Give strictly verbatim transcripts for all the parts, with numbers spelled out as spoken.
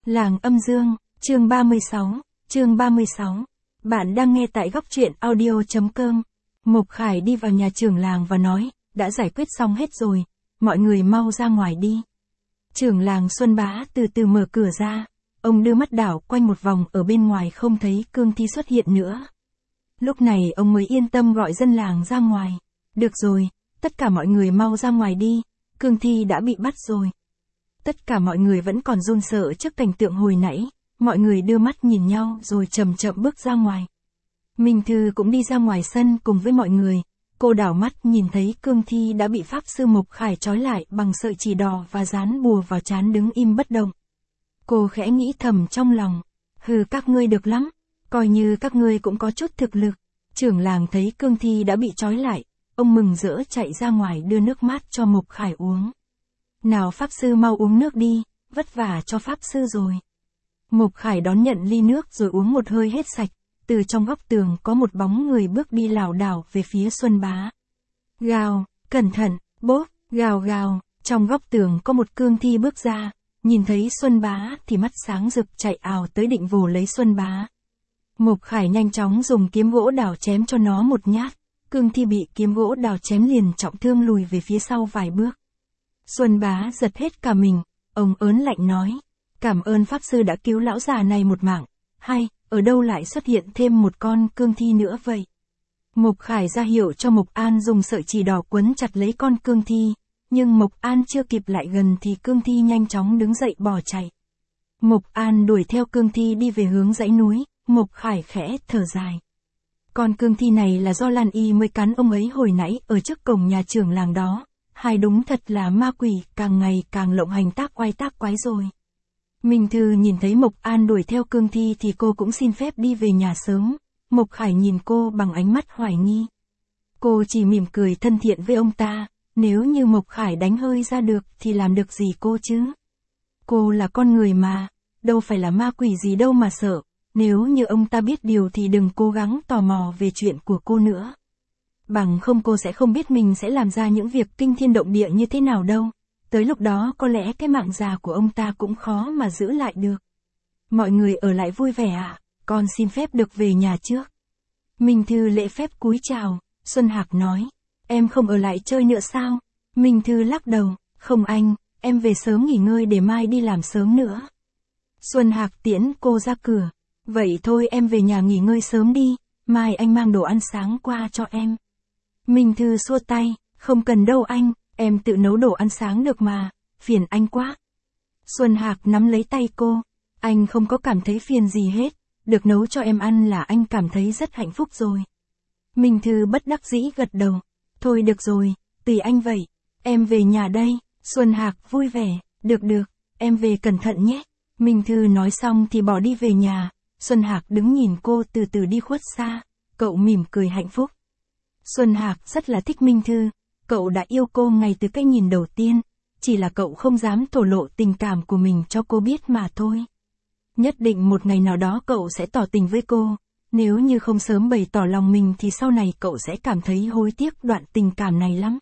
Làng âm dương, chương ba mươi sáu, chương ba mươi sáu. Bạn đang nghe tại góc truyện audio.com. Mục Khải đi vào nhà trưởng làng và nói, đã giải quyết xong hết rồi, mọi người mau ra ngoài đi. Trưởng làng Xuân Bá từ từ mở cửa ra, ông đưa mắt đảo quanh một vòng ở bên ngoài không thấy cương thi xuất hiện nữa. Lúc này ông mới yên tâm gọi dân làng ra ngoài. Được rồi, tất cả mọi người mau ra ngoài đi, cương thi đã bị bắt rồi. Tất cả mọi người vẫn còn run sợ trước cảnh tượng hồi nãy, mọi người đưa mắt nhìn nhau rồi chậm chậm bước ra ngoài. Minh Thư cũng đi ra ngoài sân cùng với mọi người, cô đảo mắt nhìn thấy cương thi đã bị Pháp Sư Mục Khải trói lại bằng sợi chỉ đỏ và dán bùa vào trán đứng im bất động. Cô khẽ nghĩ thầm trong lòng, hừ các ngươi được lắm, coi như các ngươi cũng có chút thực lực. Trưởng làng thấy cương thi đã bị trói lại, ông mừng rỡ chạy ra ngoài đưa nước mát cho Mục Khải uống. Nào Pháp Sư mau uống nước đi, vất vả cho Pháp Sư rồi. Mục Khải đón nhận ly nước rồi uống một hơi hết sạch, từ trong góc tường có một bóng người bước đi lảo đảo về phía Xuân Bá. Gào, cẩn thận, bốp, gào gào, trong góc tường có một cương thi bước ra, nhìn thấy Xuân Bá thì mắt sáng rực chạy ào tới định vồ lấy Xuân Bá. Mục Khải nhanh chóng dùng kiếm gỗ đào chém cho nó một nhát, cương thi bị kiếm gỗ đào chém liền trọng thương lùi về phía sau vài bước. Xuân Bá giật hết cả mình, ông ớn lạnh nói, cảm ơn Pháp Sư đã cứu lão già này một mạng, hay, ở đâu lại xuất hiện thêm một con cương thi nữa vậy? Mục Khải ra hiệu cho Mục An dùng sợi chỉ đỏ quấn chặt lấy con cương thi, nhưng Mục An chưa kịp lại gần thì cương thi nhanh chóng đứng dậy bỏ chạy. Mục An đuổi theo cương thi đi về hướng dãy núi, Mục Khải khẽ thở dài. Con cương thi này là do Lan Y mới cắn ông ấy hồi nãy ở trước cổng nhà trưởng làng đó. Hai đúng thật là ma quỷ, càng ngày càng lộng hành tác oai tác quái rồi. Minh Thư nhìn thấy Mục An đuổi theo cương thi thì cô cũng xin phép đi về nhà sớm. Mục Khải nhìn cô bằng ánh mắt hoài nghi. Cô chỉ mỉm cười thân thiện với ông ta, nếu như Mục Khải đánh hơi ra được thì làm được gì cô chứ? Cô là con người mà, đâu phải là ma quỷ gì đâu mà sợ, nếu như ông ta biết điều thì đừng cố gắng tò mò về chuyện của cô nữa. Bằng không cô sẽ không biết mình sẽ làm ra những việc kinh thiên động địa như thế nào đâu. Tới lúc đó có lẽ cái mạng già của ông ta cũng khó mà giữ lại được. Mọi người ở lại vui vẻ ạ, à? Con xin phép được về nhà trước. Minh Thư lễ phép cúi chào, Xuân Hạc nói, em không ở lại chơi nữa sao? Minh Thư lắc đầu, không anh, em về sớm nghỉ ngơi để mai đi làm sớm nữa. Xuân Hạc tiễn cô ra cửa, vậy thôi em về nhà nghỉ ngơi sớm đi, mai anh mang đồ ăn sáng qua cho em. Minh Thư xua tay, không cần đâu anh, em tự nấu đồ ăn sáng được mà, phiền anh quá. Xuân Hạc nắm lấy tay cô, anh không có cảm thấy phiền gì hết, được nấu cho em ăn là anh cảm thấy rất hạnh phúc rồi. Minh Thư bất đắc dĩ gật đầu, thôi được rồi, tùy anh vậy, em về nhà đây. Xuân Hạc vui vẻ, được được, em về cẩn thận nhé. Minh Thư nói xong thì bỏ đi về nhà, Xuân Hạc đứng nhìn cô từ từ đi khuất xa, cậu mỉm cười hạnh phúc. Xuân Hạc rất là thích Minh Thư, cậu đã yêu cô ngay từ cái nhìn đầu tiên, chỉ là cậu không dám thổ lộ tình cảm của mình cho cô biết mà thôi. Nhất định một ngày nào đó cậu sẽ tỏ tình với cô, nếu như không sớm bày tỏ lòng mình thì sau này cậu sẽ cảm thấy hối tiếc đoạn tình cảm này lắm.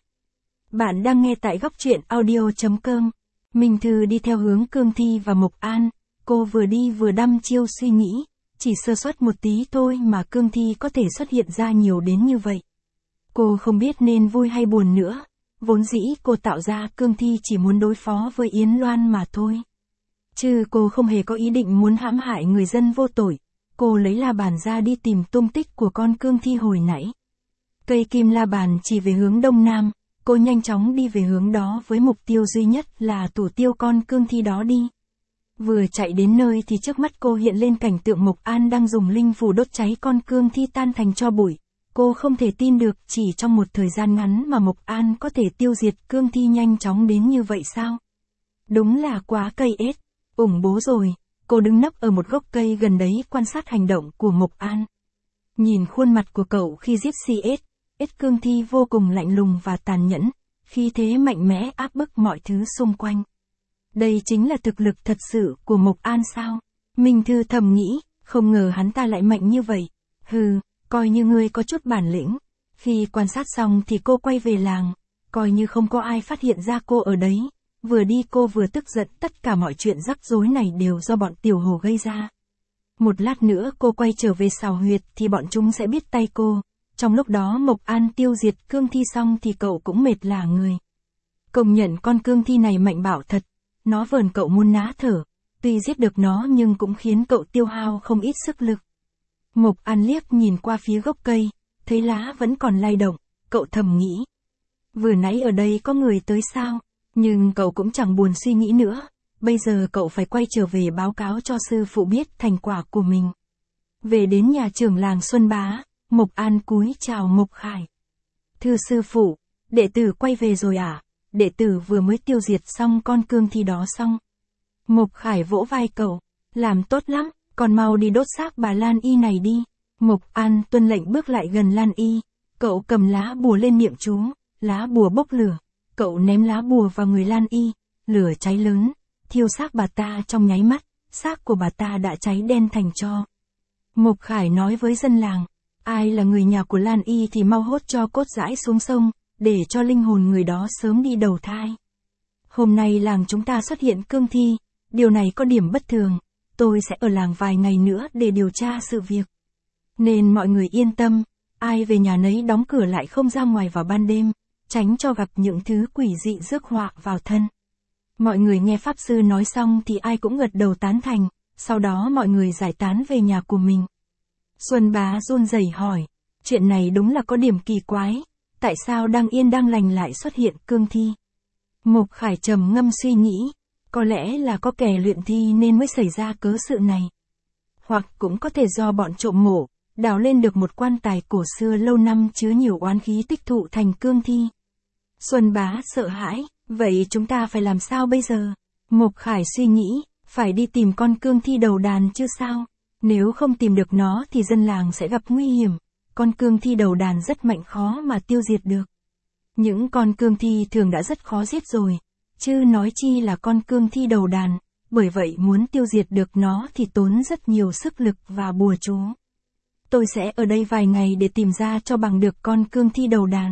Bạn đang nghe tại góc truyện audio.com. Minh Thư đi theo hướng cương thi và Mục An, cô vừa đi vừa đăm chiêu suy nghĩ, chỉ sơ suất một tí thôi mà cương thi có thể xuất hiện ra nhiều đến như vậy. Cô không biết nên vui hay buồn nữa, vốn dĩ cô tạo ra cương thi chỉ muốn đối phó với Yến Loan mà thôi. Chứ cô không hề có ý định muốn hãm hại người dân vô tội, cô lấy la bàn ra đi tìm tung tích của con cương thi hồi nãy. Cây kim la bàn chỉ về hướng đông nam, cô nhanh chóng đi về hướng đó với mục tiêu duy nhất là thủ tiêu con cương thi đó đi. Vừa chạy đến nơi thì trước mắt cô hiện lên cảnh tượng Mục An đang dùng linh phù đốt cháy con cương thi tan thành tro bụi. Cô không thể tin được chỉ trong một thời gian ngắn mà Mục An có thể tiêu diệt cương thi nhanh chóng đến như vậy sao? Đúng là quá cây ết, ủng bố rồi, cô đứng nấp ở một gốc cây gần đấy quan sát hành động của Mục An. Nhìn khuôn mặt của cậu khi giết si ết, ết cương thi vô cùng lạnh lùng và tàn nhẫn, khí thế mạnh mẽ áp bức mọi thứ xung quanh. Đây chính là thực lực thật sự của Mục An sao? Minh Thư thầm nghĩ, không ngờ hắn ta lại mạnh như vậy, hừ. Coi như ngươi có chút bản lĩnh. Khi quan sát xong thì cô quay về làng, coi như không có ai phát hiện ra cô ở đấy. vừa đi cô vừa tức giận, tất cả mọi chuyện rắc rối này đều do bọn Tiểu Hồ gây ra. Một lát nữa cô quay trở về Sào Huyệt thì bọn chúng sẽ biết tay cô. Trong lúc đó Mộc An tiêu diệt cương thi xong thì cậu cũng mệt lả người. Công nhận con cương thi này mạnh bạo thật, nó vờn cậu muốn ná thở, tuy giết được nó nhưng cũng khiến cậu tiêu hao không ít sức lực. Mộc An liếc nhìn qua phía gốc cây, thấy lá vẫn còn lay động, cậu thầm nghĩ. Vừa nãy ở đây có người tới sao, nhưng cậu cũng chẳng buồn suy nghĩ nữa, bây giờ cậu phải quay trở về báo cáo cho sư phụ biết thành quả của mình. Về đến nhà trưởng làng Xuân Bá, Mộc An cúi chào Mộc Khải. Thưa sư phụ, đệ tử quay về rồi à? Đệ tử vừa mới tiêu diệt xong con cương thi đó xong. Mộc Khải vỗ vai cậu, làm tốt lắm, còn mau đi đốt xác bà Lan Y này đi. Mộc An tuân lệnh bước lại gần Lan Y, cậu cầm lá bùa lên miệng chú, lá bùa bốc lửa, cậu ném lá bùa vào người Lan Y, lửa cháy lớn, thiêu xác bà ta trong nháy mắt, xác của bà ta đã cháy đen thành tro. Mộc Khải nói với dân làng, ai là người nhà của Lan Y thì mau hốt cho cốt rãi xuống sông, để cho linh hồn người đó sớm đi đầu thai. Hôm nay làng chúng ta xuất hiện cương thi, điều này có điểm bất thường, tôi sẽ ở làng vài ngày nữa để điều tra sự việc. Nên mọi người yên tâm, ai về nhà nấy đóng cửa lại không ra ngoài vào ban đêm, tránh cho gặp những thứ quỷ dị rước họa vào thân. Mọi người nghe Pháp Sư nói xong thì ai cũng gật đầu tán thành, sau đó mọi người giải tán về nhà của mình. Xuân Bá run rẩy hỏi, chuyện này đúng là có điểm kỳ quái, tại sao đang yên đang lành lại xuất hiện cương thi? Mộc Khải trầm ngâm suy nghĩ, có lẽ là có kẻ luyện thi nên mới xảy ra cớ sự này. Hoặc cũng có thể do bọn trộm mộ, đào lên được một quan tài cổ xưa lâu năm chứa nhiều oán khí tích tụ thành cương thi. Xuân Bá sợ hãi, vậy chúng ta phải làm sao bây giờ? Mộc Khải suy nghĩ, phải đi tìm con cương thi đầu đàn chứ sao? Nếu không tìm được nó thì dân làng sẽ gặp nguy hiểm. Con cương thi đầu đàn rất mạnh, khó mà tiêu diệt được. Những con cương thi thường đã rất khó giết rồi, chứ nói chi là con cương thi đầu đàn, bởi vậy muốn tiêu diệt được nó thì tốn rất nhiều sức lực và bùa chú. Tôi sẽ ở đây vài ngày để tìm ra cho bằng được con cương thi đầu đàn.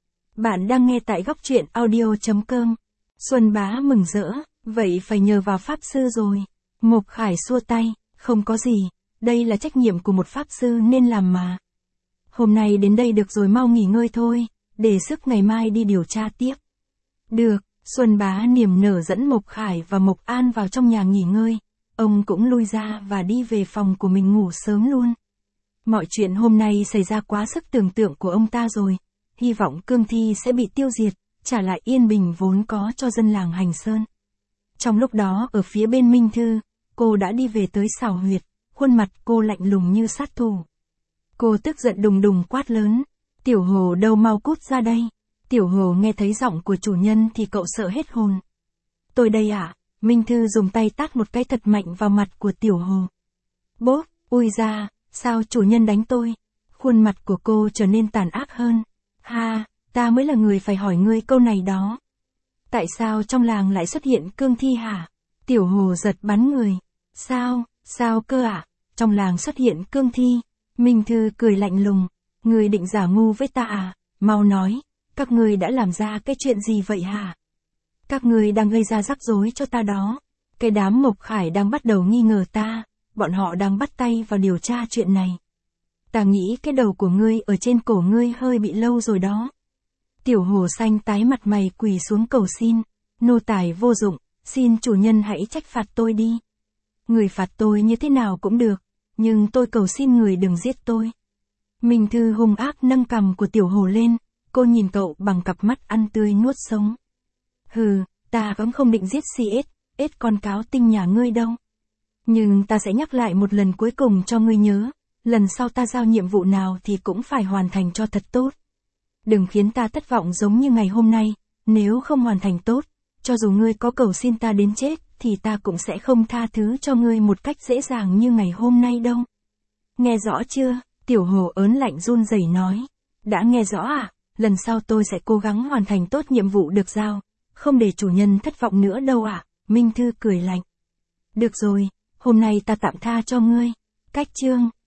Bạn đang nghe tại góc truyện audio chấm com. Xuân Bá mừng rỡ, vậy phải nhờ vào Pháp Sư rồi. Mộc Khải xua tay, không có gì, đây là trách nhiệm của một Pháp Sư nên làm mà. Hôm nay đến đây được rồi, mau nghỉ ngơi thôi, để sức ngày mai đi điều tra tiếp. Được, Xuân Bá niềm nở dẫn Mộc Khải và Mộc An vào trong nhà nghỉ ngơi. Ông cũng lui ra và đi về phòng của mình ngủ sớm luôn. Mọi chuyện hôm nay xảy ra quá sức tưởng tượng của ông ta rồi. Hy vọng cương thi sẽ bị tiêu diệt, trả lại yên bình vốn có cho dân làng Hành Sơn. Trong lúc đó ở phía bên Minh Thư, cô đã đi về tới Sào Huyệt, khuôn mặt cô lạnh lùng như sát thủ. Cô tức giận đùng đùng quát lớn, Tiểu Hồ đâu, mau cút ra đây. Tiểu Hồ nghe thấy giọng của chủ nhân thì cậu sợ hết hồn. Tôi đây ạ, à? Minh Thư dùng tay tát một cái thật mạnh vào mặt của Tiểu Hồ. Bốp, ui ra, sao chủ nhân đánh tôi? Khuôn mặt của cô trở nên tàn ác hơn. Ha, ta mới là người phải hỏi ngươi câu này đó. Tại sao trong làng lại xuất hiện cương thi hả? Tiểu Hồ giật bắn người. Sao, sao cơ ạ? À? Trong làng xuất hiện cương thi. Minh Thư cười lạnh lùng. Ngươi định giả ngu với ta à? Mau nói, các ngươi đã làm ra cái chuyện gì vậy hả? Các ngươi đang gây ra rắc rối cho ta đó. Cái đám Mộc Khải đang bắt đầu nghi ngờ ta. Bọn họ đang bắt tay vào điều tra chuyện này. Ta nghĩ cái đầu của ngươi ở trên cổ ngươi hơi bị lâu rồi đó. Tiểu Hồ xanh tái mặt mày quỳ xuống cầu xin. Nô tài vô dụng, xin chủ nhân hãy trách phạt tôi đi. Người phạt tôi như thế nào cũng được, nhưng tôi cầu xin người đừng giết tôi. Minh Thư hung ác nâng cằm của Tiểu Hồ lên, cô nhìn cậu bằng cặp mắt ăn tươi nuốt sống. Hừ, ta cũng không định giết si ết, ết con cáo tinh nhà ngươi đâu. Nhưng ta sẽ nhắc lại một lần cuối cùng cho ngươi nhớ, lần sau ta giao nhiệm vụ nào thì cũng phải hoàn thành cho thật tốt. Đừng khiến ta thất vọng giống như ngày hôm nay, nếu không hoàn thành tốt, cho dù ngươi có cầu xin ta đến chết, thì ta cũng sẽ không tha thứ cho ngươi một cách dễ dàng như ngày hôm nay đâu. Nghe rõ chưa? Tiểu Hồ ớn lạnh run rẩy nói. Đã nghe rõ à? Lần sau tôi sẽ cố gắng hoàn thành tốt nhiệm vụ được giao, không để chủ nhân thất vọng nữa đâu ạ. À? Minh Thư cười lạnh. Được rồi, hôm nay ta tạm tha cho ngươi. Cách chương.